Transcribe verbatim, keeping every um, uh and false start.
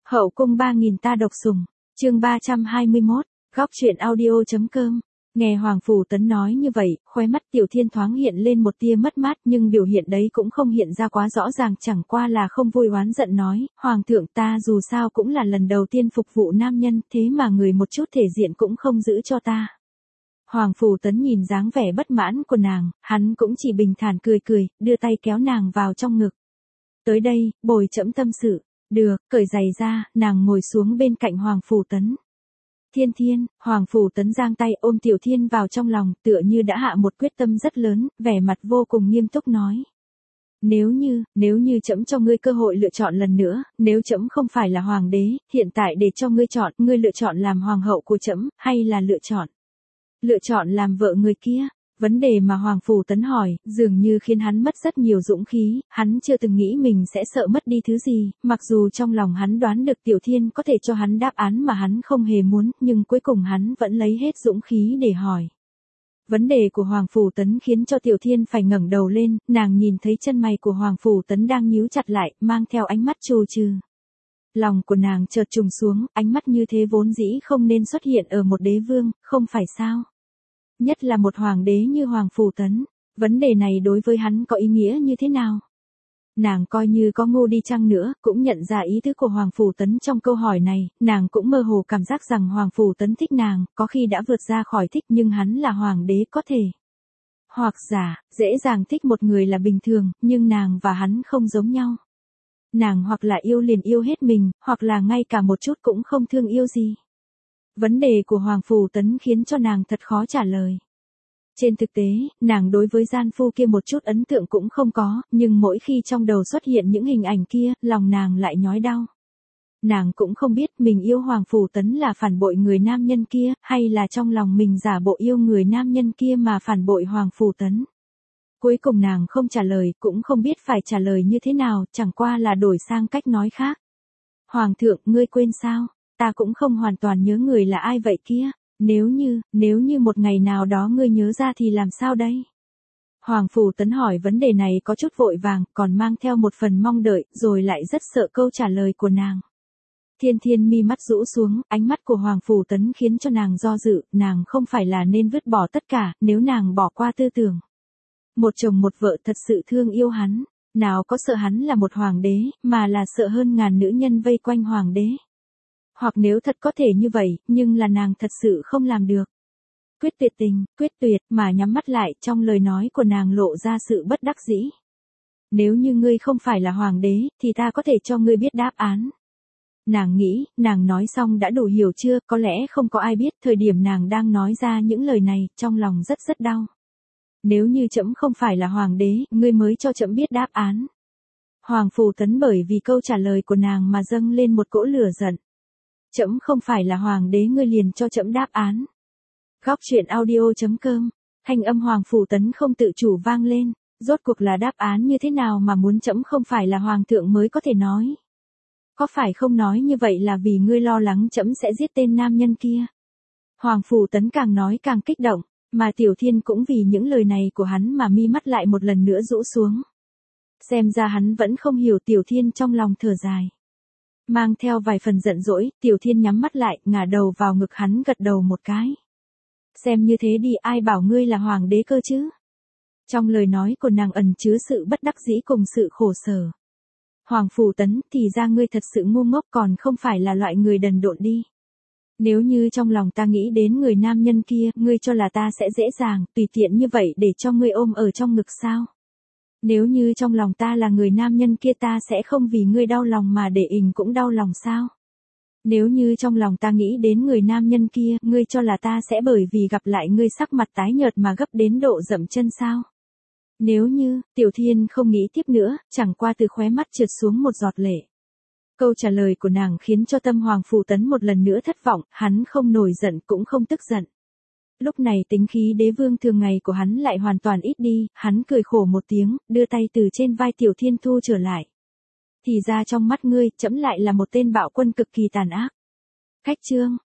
Hậu cung ba nghìn ta độc sủng, chương ba trăm hai mươi mốt, góc truyện audio.com. Nghe Hoàng Phủ Tấn nói như vậy, khóe mắt Tiểu Thiên thoáng hiện lên một tia mất mát, nhưng biểu hiện đấy cũng không hiện ra quá rõ ràng, chẳng qua là không vui oán giận nói, Hoàng thượng ta dù sao cũng là lần đầu tiên phục vụ nam nhân, thế mà người một chút thể diện cũng không giữ cho ta. Hoàng Phủ Tấn nhìn dáng vẻ bất mãn của nàng, hắn cũng chỉ bình thản cười cười, đưa tay kéo nàng vào trong ngực. Tới đây, bồi trẫm tâm sự. Được, cởi giày ra, nàng ngồi xuống bên cạnh Hoàng Phủ Tấn. Thiên Thiên, Hoàng Phủ Tấn giang tay ôm Tiểu Thiên vào trong lòng, tựa như đã hạ một quyết tâm rất lớn, vẻ mặt vô cùng nghiêm túc nói. Nếu như, nếu như trẫm cho ngươi cơ hội lựa chọn lần nữa, nếu trẫm không phải là hoàng đế, hiện tại để cho ngươi chọn, ngươi lựa chọn làm hoàng hậu của trẫm, hay là lựa chọn? Lựa chọn làm vợ người kia. Vấn đề mà Hoàng Phủ Tấn hỏi, dường như khiến hắn mất rất nhiều dũng khí, hắn chưa từng nghĩ mình sẽ sợ mất đi thứ gì, mặc dù trong lòng hắn đoán được Tiểu Thiên có thể cho hắn đáp án mà hắn không hề muốn, nhưng cuối cùng hắn vẫn lấy hết dũng khí để hỏi. Vấn đề của Hoàng Phủ Tấn khiến cho Tiểu Thiên phải ngẩng đầu lên, nàng nhìn thấy chân mày của Hoàng Phủ Tấn đang nhíu chặt lại, mang theo ánh mắt trù trừ. Lòng của nàng chợt trùng xuống, ánh mắt như thế vốn dĩ không nên xuất hiện ở một đế vương, không phải sao? Nhất là một hoàng đế như Hoàng Phủ Tấn, vấn đề này đối với hắn có ý nghĩa như thế nào? Nàng coi như có ngu đi chăng nữa, cũng nhận ra ý tứ của Hoàng Phủ Tấn trong câu hỏi này, nàng cũng mơ hồ cảm giác rằng Hoàng Phủ Tấn thích nàng, có khi đã vượt ra khỏi thích nhưng hắn là hoàng đế có thể. Hoặc giả, dễ dàng thích một người là bình thường, nhưng nàng và hắn không giống nhau. Nàng hoặc là yêu liền yêu hết mình, hoặc là ngay cả một chút cũng không thương yêu gì. Vấn đề của Hoàng Phủ Tấn khiến cho nàng thật khó trả lời. Trên thực tế, nàng đối với gian phu kia một chút ấn tượng cũng không có, nhưng mỗi khi trong đầu xuất hiện những hình ảnh kia, lòng nàng lại nhói đau. Nàng cũng không biết mình yêu Hoàng Phủ Tấn là phản bội người nam nhân kia, hay là trong lòng mình giả bộ yêu người nam nhân kia mà phản bội Hoàng Phủ Tấn. Cuối cùng nàng không trả lời, cũng không biết phải trả lời như thế nào, chẳng qua là đổi sang cách nói khác. Hoàng thượng, ngươi quên sao? Ta cũng không hoàn toàn nhớ người là ai vậy kia, nếu như, nếu như một ngày nào đó ngươi nhớ ra thì làm sao đây? Hoàng Phủ Tấn hỏi vấn đề này có chút vội vàng, còn mang theo một phần mong đợi, rồi lại rất sợ câu trả lời của nàng. Thiên Thiên mi mắt rũ xuống, ánh mắt của Hoàng Phủ Tấn khiến cho nàng do dự, nàng không phải là nên vứt bỏ tất cả, nếu nàng bỏ qua tư tưởng. Một chồng một vợ thật sự thương yêu hắn, nào có sợ hắn là một hoàng đế, mà là sợ hơn ngàn nữ nhân vây quanh hoàng đế. Hoặc nếu thật có thể như vậy, nhưng là nàng thật sự không làm được. Quyết tuyệt tình, quyết tuyệt, mà nhắm mắt lại, trong lời nói của nàng lộ ra sự bất đắc dĩ. Nếu như ngươi không phải là hoàng đế, thì ta có thể cho ngươi biết đáp án. Nàng nghĩ, nàng nói xong đã đủ hiểu chưa, có lẽ không có ai biết thời điểm nàng đang nói ra những lời này, trong lòng rất rất đau. Nếu như trẫm không phải là hoàng đế, ngươi mới cho trẫm biết đáp án. Hoàng Phủ Tấn bởi vì câu trả lời của nàng mà dâng lên một cỗ lửa giận. Trẫm không phải là hoàng đế ngươi liền cho trẫm đáp án. Góc truyện audio.com, thanh âm Hoàng Phủ Tấn không tự chủ vang lên, rốt cuộc là đáp án như thế nào mà muốn trẫm không phải là hoàng thượng mới có thể nói. Có phải không nói như vậy là vì ngươi lo lắng trẫm sẽ giết tên nam nhân kia? Hoàng Phủ Tấn càng nói càng kích động, mà Tiểu Thiên cũng vì những lời này của hắn mà mi mắt lại một lần nữa rũ xuống. Xem ra hắn vẫn không hiểu Tiểu Thiên trong lòng thở dài. Mang theo vài phần giận dỗi, Tiểu Thiên nhắm mắt lại, ngả đầu vào ngực hắn gật đầu một cái. Xem như thế đi, ai bảo ngươi là hoàng đế cơ chứ? Trong lời nói của nàng ẩn chứa sự bất đắc dĩ cùng sự khổ sở. Hoàng Phủ Tấn, thì ra ngươi thật sự ngu ngốc, còn không phải là loại người đần độn đi. Nếu như trong lòng ta nghĩ đến người nam nhân kia, ngươi cho là ta sẽ dễ dàng, tùy tiện như vậy để cho ngươi ôm ở trong ngực sao? Nếu như trong lòng ta là người nam nhân kia, ta sẽ không vì ngươi đau lòng mà để ình cũng đau lòng sao? Nếu như trong lòng ta nghĩ đến người nam nhân kia, ngươi cho là ta sẽ bởi vì gặp lại ngươi sắc mặt tái nhợt mà gấp đến độ dậm chân sao? Nếu như, Tiểu Thiên không nghĩ tiếp nữa, chẳng qua từ khóe mắt trượt xuống một giọt lệ. Câu trả lời của nàng khiến cho tâm Hoàng Phủ Tấn một lần nữa thất vọng, hắn không nổi giận cũng không tức giận. Lúc này tính khí đế vương thường ngày của hắn lại hoàn toàn ít đi, hắn cười khổ một tiếng, đưa tay từ trên vai Tiểu Thiên thu trở lại. Thì ra trong mắt ngươi, trẫm lại là một tên bạo quân cực kỳ tàn ác. Cách chương,